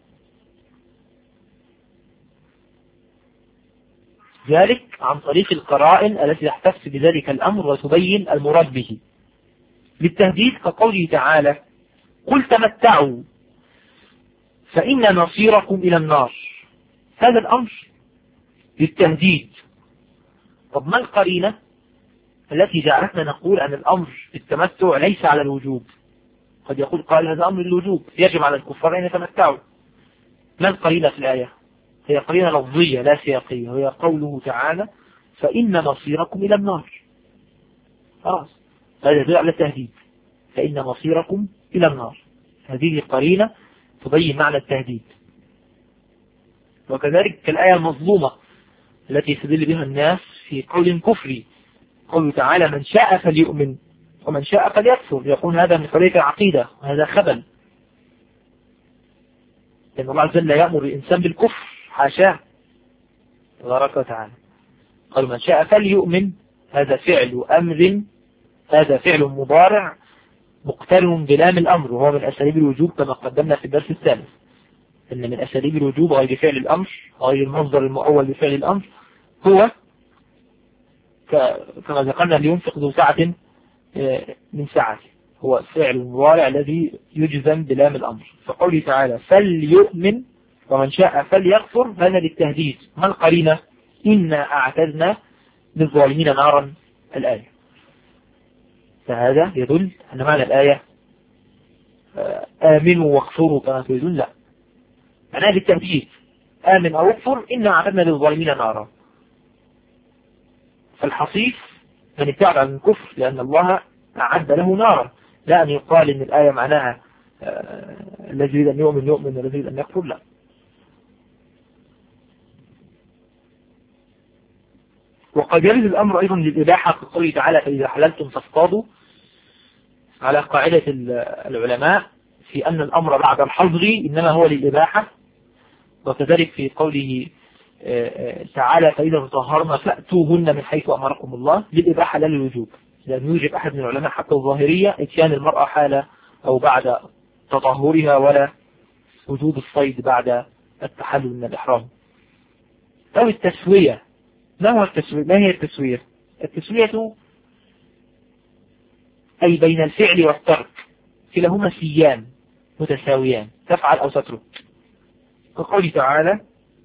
ذلك عن طريق القرائن التي تحتف بذلك الأمر وتبين المراد به. للتهديد كقوله تعالى قل تمتعوا فإن مصيركم إلى النار، هذا الأمر للتهديد. طب ما القرينة التي جعلتنا نقول أن الأمر في التمتع ليس على الوجوب؟ قد يقول قال هذا أمر للوجوب، يجب على الكفار أن يتمتعوا. ما القرينة في الآية؟ هي قرينة لفظية لا سياقية، وهي قوله تعالى فإن مصيركم إلى النار. خلاص، هذا يدل على التهديد، فإن مصيركم إلى النار، هذه قرينة تبين معنى التهديد. وكذلك الآية المظلومة التي يستدل بها الناس في قول كفري، قوله تعالى من شاء فليؤمن ومن شاء فليكفر، يقول هذا من حرية العقيدة وهذا خبل، لأن الله عز وجل لا يأمر الإنسان بالكفر، حاشاه تبارك وتعالى. قال من شاء فليؤمن، هذا فعل أمر، هذا فعل مضارع مقترن بلام الأمر، وهو من أساليب الوجوب كما قدمنا في الدرس الثالث، إن من أساليب الوجوب غير فعل الأمر، غير المصدر المؤول بفعل الأمر، هو كما ذكرنا لينفق ذو سعة من سعته، هو فعل مضارع الذي يجزم بلام الأمر. فقوله تعالى فليؤمن ومن شاء فليكفر، هذا للتهديد. ما القرينة؟ إنا أعتدنا للظالمين نارا، الآية. فهذا يدل أن معنى الآية آمنوا واكفروا كما تريدون، لا، معناها للتهديد، آمن أو اكفر إنا أعتدنا للظالمين نارا. فالحصيف من ابتعد عن الكفر لأن الله أعد له نارا، لا أن يقال إن الآية معناها الذي يريد أن يؤمن يؤمن والذي يريد أن يكفر، لا. وقد يرد الأمر أيضا للإباحة كقوله تعالى فإذا حللتم فاصطادوا، على قاعدة العلماء في أن الأمر بعد الحظر إنما هو للإباحة. وكذلك في قوله تعالى فإذا تطهرنا فأتوهن من حيث أمركم الله، للإباحة لا للوجوب، لأن يوجب أحد من العلماء حتى الظاهرية اتيان المرأة حالة أو بعد تطهرها، ولا وجود الصيد بعد التحلل من الإحرام. أو التسوية. ما هي التسوية؟ التسوية أي بين الفعل والترك، كلاهما سيان متساويان، تفعل أو تترك. كقوله تعالى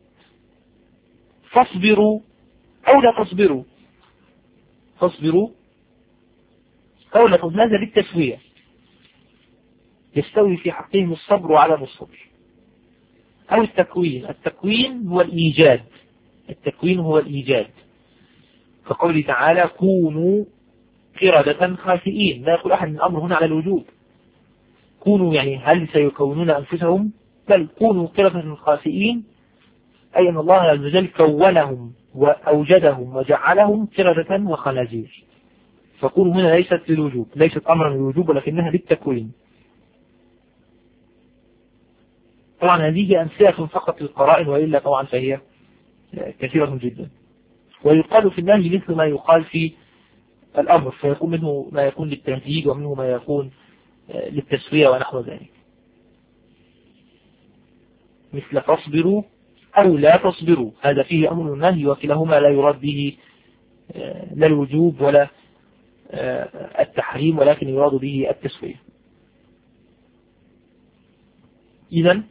فاصبروا أو لا تصبروا، فاصبروا أو لا تصبروا، هذا بالتسوية، يستوي في حقهم الصبر وعدم الصبر. أو التكوين، التكوين هو الإيجاد، التكوين هو الإيجاد، كقوله تعالى كونوا قردة خاسئين، لا يقول أحد من الأمر هنا على الوجوب، كونوا يعني هل سيكونون أنفسهم، بل كونوا قردة خاسئين، أي أن الله عز وجل كونهم وأوجدهم وجعلهم قردة وخنازير. فكونوا هنا ليست للوجوب، ليست أمرا للوجوب ولكنها للتكوين. طبعا هذه أمثلة فقط للقرائن، وإلا طبعا فهي كثيرة جدا. ويقال في النهي مثل ما يقال في الأمر، فيكون منه ما يكون للتهديد ومنه ما يكون للتسوية ونحو ذلك، مثل تصبروا أو لا تصبروا، هذا فيه أمر النهي، وكلاهما لا يراد به لا الوجوب ولا التحريم، ولكن يراد به التسوية. إذن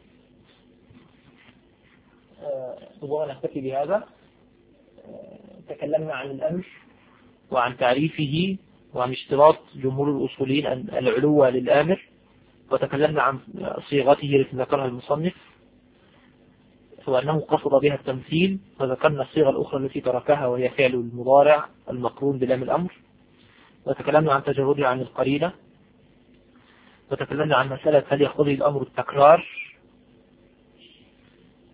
نكتفي بهذا. تكلمنا عن الأمر وعن تعريفه وعن اشتراط جمهور الأصوليين العلو للآمر، وتكلمنا عن صيغته التي ذكرها المصنف وأنه قصد بها التمثيل، وذكرنا الصيغة الأخرى التي تركها وهي فعل المضارع المقرون بلام الأمر، وتكلمنا عن تجرده عن القرينة، وتكلمنا عن مسألة هل يقتضي الأمر التكرار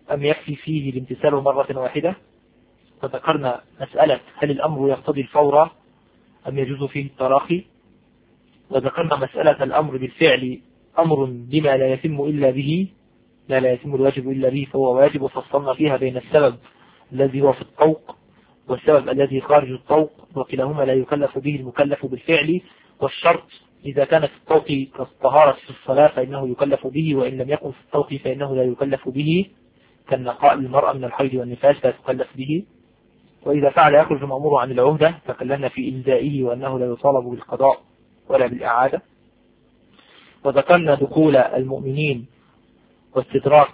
أم يكفي فيه الامتثال مرة واحدة. وذكرنا مسألة هل الأمر يقتضي الفور أم يجوز فيه التراخي. وذكرنا مسألة الأمر بالفعل أمر بما لا يتم إلا به، ما لا يتم الواجب إلا به فهو واجب، وفصلنا فيها بين السبب الذي هو في الطوق والسبب الذي خارج الطوق، وكلاهما لا يكلف به المكلف بالفعل. والشرط إذا كان في الطوق كالطهارة في الصلاة فإنه يكلف به، وإن لم يكن في الطوق فإنه لا يكلف به، كالنقاء المرأة من الحيض والنفاس لا تكلف به. وإذا فعل يخرج مأمور عن العهدة، تكلمنا في إلزائه وأنه لا يطالب بالقضاء ولا بالإعادة. وذكرنا دخول المؤمنين واستدراك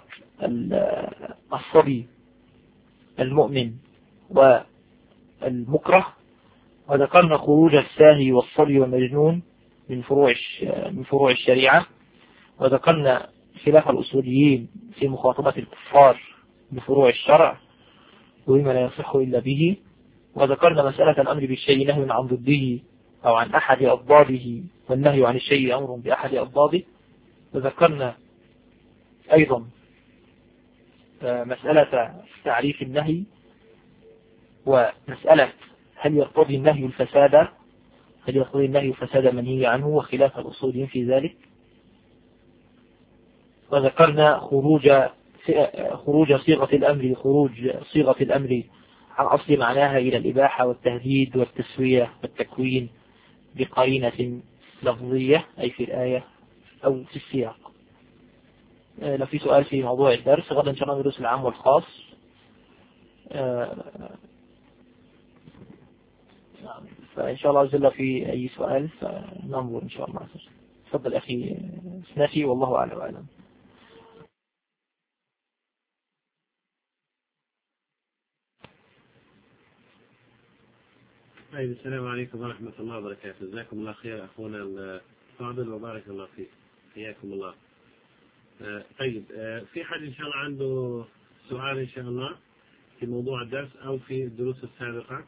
الصبي المؤمن والمكره. وذكرنا خروج الساهي والصبي والمجنون من فروع الشريعة. وذكرنا خلاف الأصوليين في مخاطبة الكفار بفروع الشرع وبما لا يصح إلا به. وذكرنا مسألة الأمر بالشيء نهي عن ضده أو عن أحد أضداده، والنهي عن الشيء أمر بأحد أضداده. وذكرنا أيضا مسألة تعريف النهي، ومسألة هل يقتضي النهي الفساد منهي عنه، وخلاف الأصوليين في ذلك. وذكرنا خروج صيغة الأمر عن أصل معناها إلى الإباحة والتهديد والتسوية والتكوين بقرينة لفظية، أي في الآية أو في السياق. لو في سؤال في موضوع الدرس غدا إن شاء الله ندرس العام والخاص. فإن شاء الله عز وجل في أي سؤال فننظر إن شاء الله. تفضل أخي سنافي، والله أعلم وأعلم. طيب، السلام عليكم ورحمة الله وبركاته. جزاكم الله خير أخونا الفاضل وبارك الله فيك، حياكم الله. طيب، في حد إن شاء الله عنده سؤال إن شاء الله في موضوع الدرس أو في الدروس السابقة؟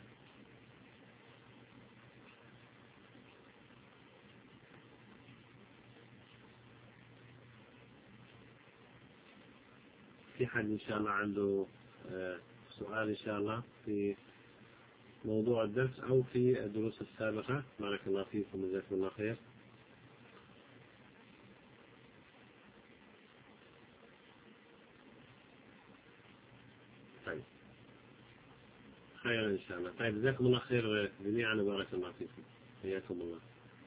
في حد إن شاء الله عنده سؤال إن شاء الله في موضوع الدرس أو في الدروس السابقة؟ بارك الله فيكم وجزاكم الله خير. طيب، خير إن شاء الله. طيب، جزاكم الله خير جميعا وبارك الله فيكم، حياكم الله.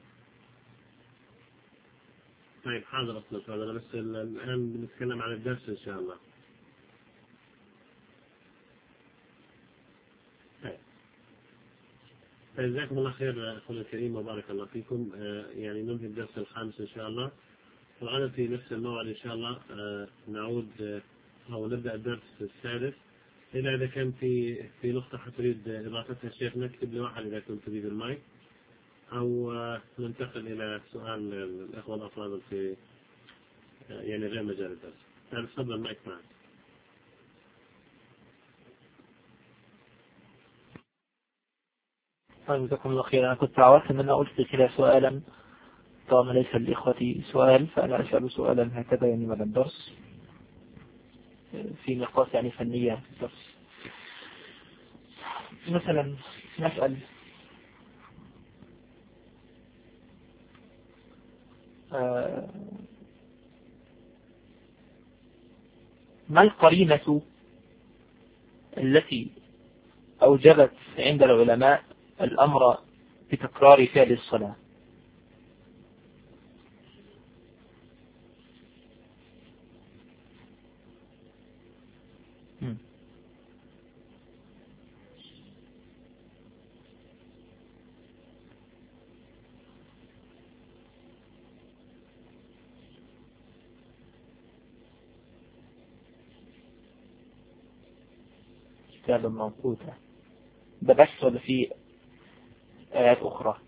طيب، حاضر أصلا هذا، بس الآن بنتكلم عن الدرس إن شاء الله. جزاكم الله خير أخونا الكريم وبارك الله فيكم. يعني ننهي الدرس الخامس إن شاء الله، وغدا في نفس الموعد إن شاء الله نعود أو نبدأ الدرس السادس. إذا كان في نقطة تريد إضافتها الشيخ نكتب لي واحد إذا كنت تريد المايك، أو ننتقل إلى سؤال الأخوة الأفاضل في يعني غير مجال الدرس. تفضل المايك معك. طيب، جزاكم الله خير. أنا كنت عرفت أن أنا قلت كده سؤالا، طالما ليس لإخوتي سؤال فأنا أسأل سؤالا هكذا يعني من الدرس في نقاط يعني فنية في الدرس. مثلا نسأل ما القرينة التي أوجبت عند العلماء الأمر بتكرار فعل الصلاة؟ كتاب موقوتة ده بس ولا في آيات أخرى؟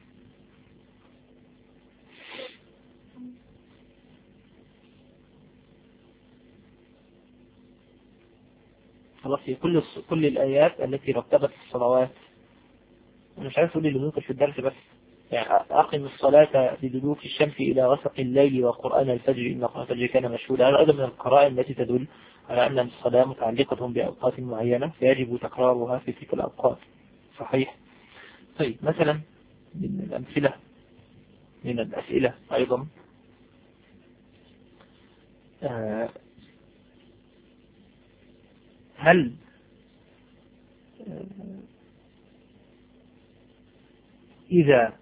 خلاص، في كل الآيات التي رتبت الصلوات. أنا مش عارف أقول اللي ممكن في الدرس، بس يعني أقم الصلاة لدلوك الشمس إلى غسق الليل وقرآن الفجر إن قرآن الفجر كان مشهودا. هذا أيضا من القرائن التي تدل على أن الصلاة متعلقة بأوقات معينة فيجب تكرارها في تلك الأوقات. صحيح. طيب مثلا من الأمثلة من الأسئلة أيضا هل إذا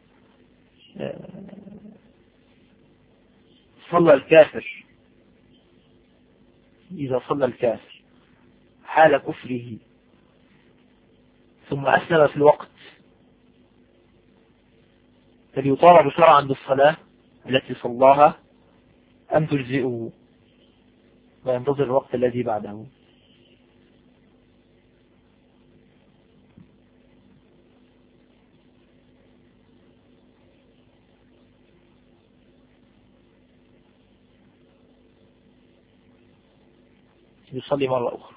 صلى الكافر حال كفره ثم أسلم في الوقت فليطالب شرعا بالصلاة التي صلاها أم تجزئه وينتظر الوقت الذي بعده؟ يصلي مرة أخرى.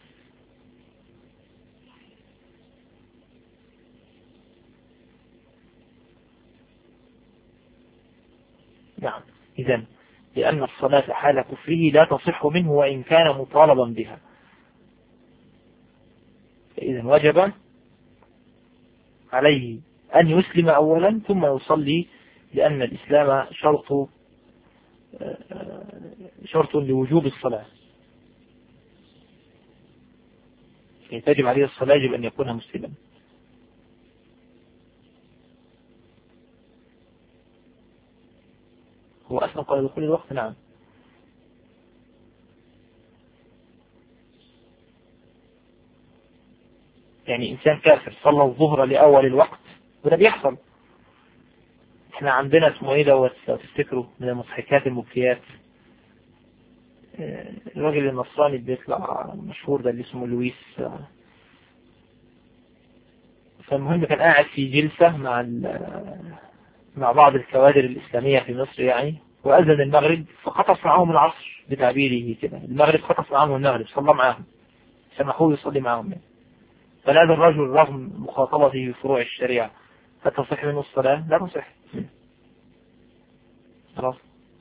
نعم. إذن لأن الصلاة حال كفره لا تصح منه وإن كان مطالبا بها، فإذن وجب عليه أن يسلم أولا ثم يصلي، لأن الإسلام شرط لوجوب الصلاة، يعني تجب عليه الصلاة يجب أن يكون مسلما. هو أسلم قبل دخول الوقت. نعم. يعني إنسان كافر صلى الظهر لأول الوقت وده بيحصل. احنا عندنا اسمه ايه دوت تفتكروا من المضحكات المبكيات، الراجل النصراني بيطلع مشهور ده اللي اسمه لويس. فالمهم كان قاعد في جلسة مع بعض الكوادر الإسلامية في مصر يعني، وأذن المغرب فخطف معهم العصر بتعبيره كده، المغرب خطف معهم المغرب صلى معهم، سمحوه يصلي معهم يعني. فهذا الرجل رغم مخاطبته بفروع الشريعة فتصح منه الصلاة؟ لا تصح. خلاص،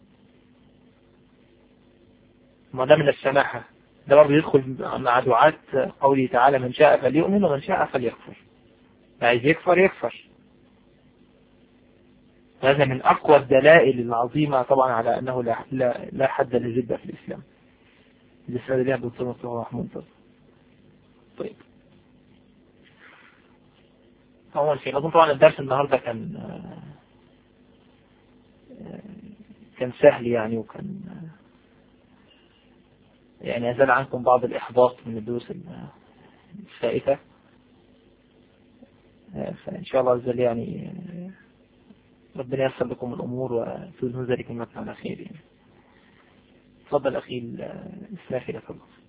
ما ده من السماحة، ده برضه يدخل مع دعاة قوله تعالى من شاء فليؤمن ومن شاء فليكفر، عايز يكفر. هذا من أقوى الدلائل العظيمة طبعا على أنه لا حد للردة في الإسلام. الإسلام لله بالصلاة والسلام. طيب أول شيء أظن طبعا الدرس النهاردة كان سهل يعني، وكان يعني أزال عنكم بعض الإحباط من الدروس الفائتة، فإن شاء الله عز وجل يعني ربنا ييسر لكم الأمور وتوزنوا ذلك المكان على خير يعني. تفضل أخي الإسلافي لك الله.